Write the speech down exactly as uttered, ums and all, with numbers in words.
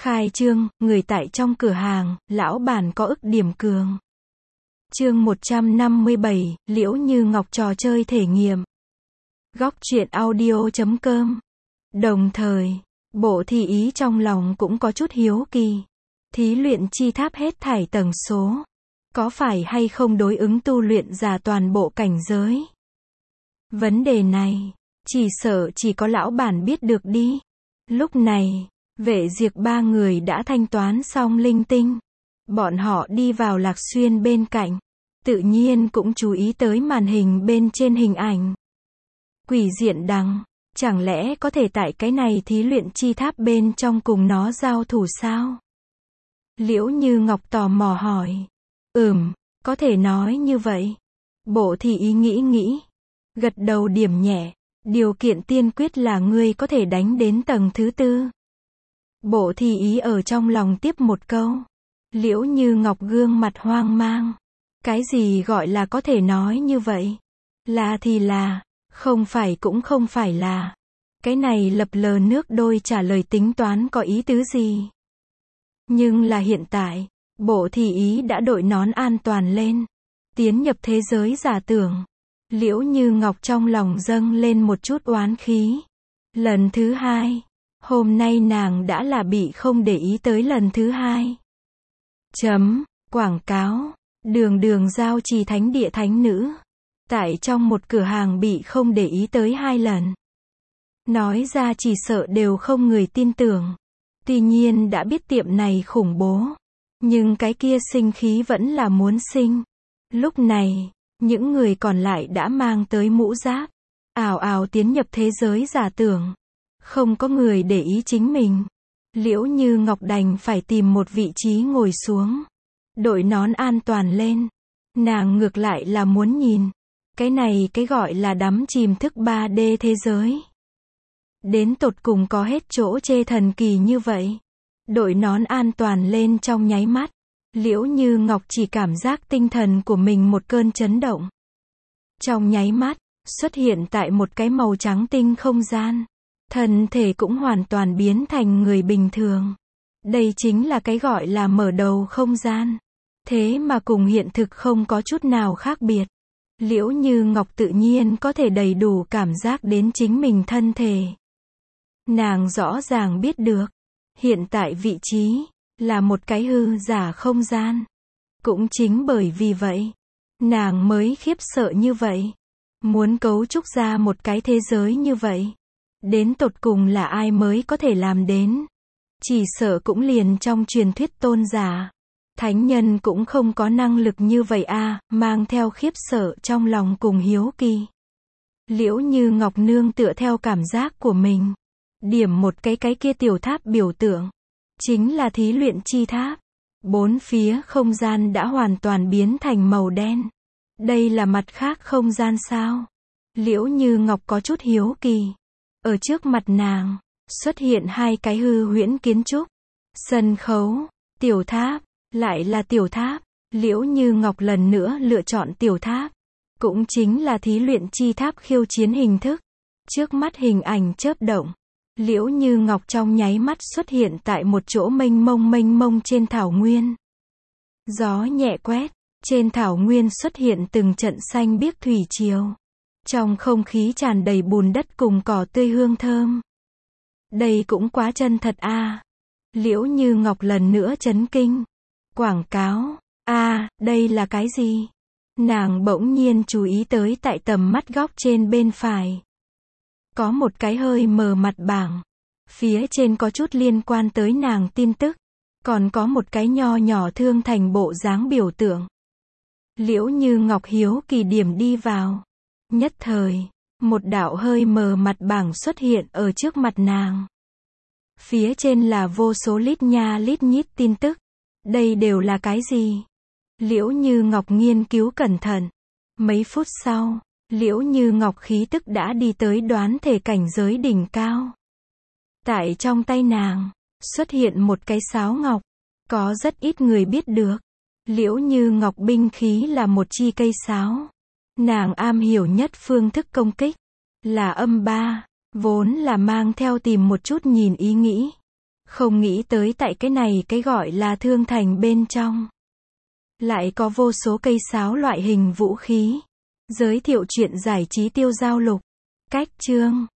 Khai trương, người tại trong cửa hàng, lão bản có ức điểm cường. Chương một trăm năm mươi bảy, Liễu Như Ngọc trò chơi thể nghiệm. Góc truyện audio chấm com. Đồng thời, Bộ Thị Ý trong lòng cũng có chút hiếu kỳ. Thí luyện chi tháp hết thảy tầng số, có phải hay không đối ứng tu luyện giả toàn bộ cảnh giới? Vấn đề này, chỉ sợ chỉ có lão bản biết được đi. Lúc này, Vệ Diệp ba người đã thanh toán xong linh tinh. Bọn họ đi vào Lạc Xuyên bên cạnh, tự nhiên cũng chú ý tới màn hình bên trên hình ảnh. Quỷ diện đằng, chẳng lẽ có thể tại cái này thí luyện chi tháp bên trong cùng nó giao thủ sao? Liễu Như Ngọc tò mò hỏi. Ừm, có thể nói như vậy. Bộ Thị Ý nghĩ nghĩ, gật đầu điểm nhẹ. Điều kiện tiên quyết là ngươi có thể đánh đến tầng thứ tư. Bộ Thị Ý ở trong lòng tiếp một câu. Liễu Như Ngọc gương mặt hoang mang. Cái gì gọi là có thể nói như vậy? Là thì là, không phải cũng không phải là. Cái này lập lờ nước đôi trả lời tính toán có ý tứ gì? Nhưng là hiện tại, Bộ Thị Ý đã đội nón an toàn lên, tiến nhập thế giới giả tưởng. Liễu Như Ngọc trong lòng dâng lên một chút oán khí. Lần thứ hai, hôm nay nàng đã là bị không để ý tới lần thứ hai. Chấm, quảng cáo, đường đường giao trì thánh địa thánh nữ. Tại trong một cửa hàng bị không để ý tới hai lần. Nói ra chỉ sợ đều không người tin tưởng. Tuy nhiên đã biết tiệm này khủng bố. Nhưng cái kia sinh khí vẫn là muốn sinh. Lúc này, những người còn lại đã mang tới mũ giáp, ào ào tiến nhập thế giới giả tưởng. Không có người để ý chính mình. Liễu Như Ngọc đành phải tìm một vị trí ngồi xuống, đội nón an toàn lên. Nàng ngược lại là muốn nhìn, cái này cái gọi là đắm chìm thức ba D thế giới. Đến tột cùng có hết chỗ chê thần kỳ như vậy. Đội nón an toàn lên trong nháy mắt. Liễu Như Ngọc chỉ cảm giác tinh thần của mình một cơn chấn động. Trong nháy mắt, xuất hiện tại một cái màu trắng tinh không gian. Thân thể cũng hoàn toàn biến thành người bình thường. Đây chính là cái gọi là mở đầu không gian. Thế mà cùng hiện thực không có chút nào khác biệt. Liễu Như Ngọc tự nhiên có thể đầy đủ cảm giác đến chính mình thân thể. Nàng rõ ràng biết được, hiện tại vị trí là một cái hư giả không gian. Cũng chính bởi vì vậy, nàng mới khiếp sợ như vậy. Muốn cấu trúc ra một cái thế giới như vậy, đến tột cùng là ai mới có thể làm đến? Chỉ sợ cũng liền trong truyền thuyết tôn giả, thánh nhân cũng không có năng lực như vậy a. À, mang theo khiếp sợ trong lòng cùng hiếu kỳ. Liễu Như Ngọc nương tựa theo cảm giác của mình, điểm một cái cái kia tiểu tháp biểu tượng, chính là thí luyện chi tháp. Bốn phía không gian đã hoàn toàn biến thành màu đen. Đây là mặt khác không gian sao? Liễu Như Ngọc có chút hiếu kỳ. Ở trước mặt nàng, xuất hiện hai cái hư huyễn kiến trúc. Sân khấu, tiểu tháp, lại là tiểu tháp. Liễu Như Ngọc lần nữa lựa chọn tiểu tháp. Cũng chính là thí luyện chi tháp khiêu chiến hình thức. Trước mắt hình ảnh chớp động. Liễu Như Ngọc trong nháy mắt xuất hiện tại một chỗ mênh mông mênh mông trên thảo nguyên. Gió nhẹ quét, trên thảo nguyên xuất hiện từng trận xanh biếc thủy triều. Trong không khí tràn đầy bùn đất cùng cỏ tươi hương thơm. Đây cũng quá chân thật a. À. Liễu Như Ngọc lần nữa chấn kinh. Quảng cáo, a, à, đây là cái gì? Nàng bỗng nhiên chú ý tới tại tầm mắt góc trên bên phải. Có một cái hơi mờ mặt bảng. Phía trên có chút liên quan tới nàng tin tức. Còn có một cái nho nhỏ thương thành bộ dáng biểu tượng. Liễu Như Ngọc hiếu kỳ điểm đi vào. Nhất thời, một đạo hơi mờ mặt bảng xuất hiện ở trước mặt nàng. Phía trên là vô số lít nha lít nhít tin tức. Đây đều là cái gì? Liễu Như Ngọc nghiên cứu cẩn thận. Mấy phút sau, Liễu Như Ngọc khí tức đã đi tới đoán thể cảnh giới đỉnh cao. Tại trong tay nàng, xuất hiện một cái sáo ngọc. Có rất ít người biết được. Liễu Như Ngọc binh khí là một chi cây sáo. Nàng am hiểu nhất phương thức công kích là âm ba, vốn là mang theo tìm một chút nhìn ý nghĩ. Không nghĩ tới tại cái này cái gọi là thương thành bên trong. Lại có vô số cây sáo loại hình vũ khí. Giới thiệu chuyện giải trí tiêu giao lục. Cách chương.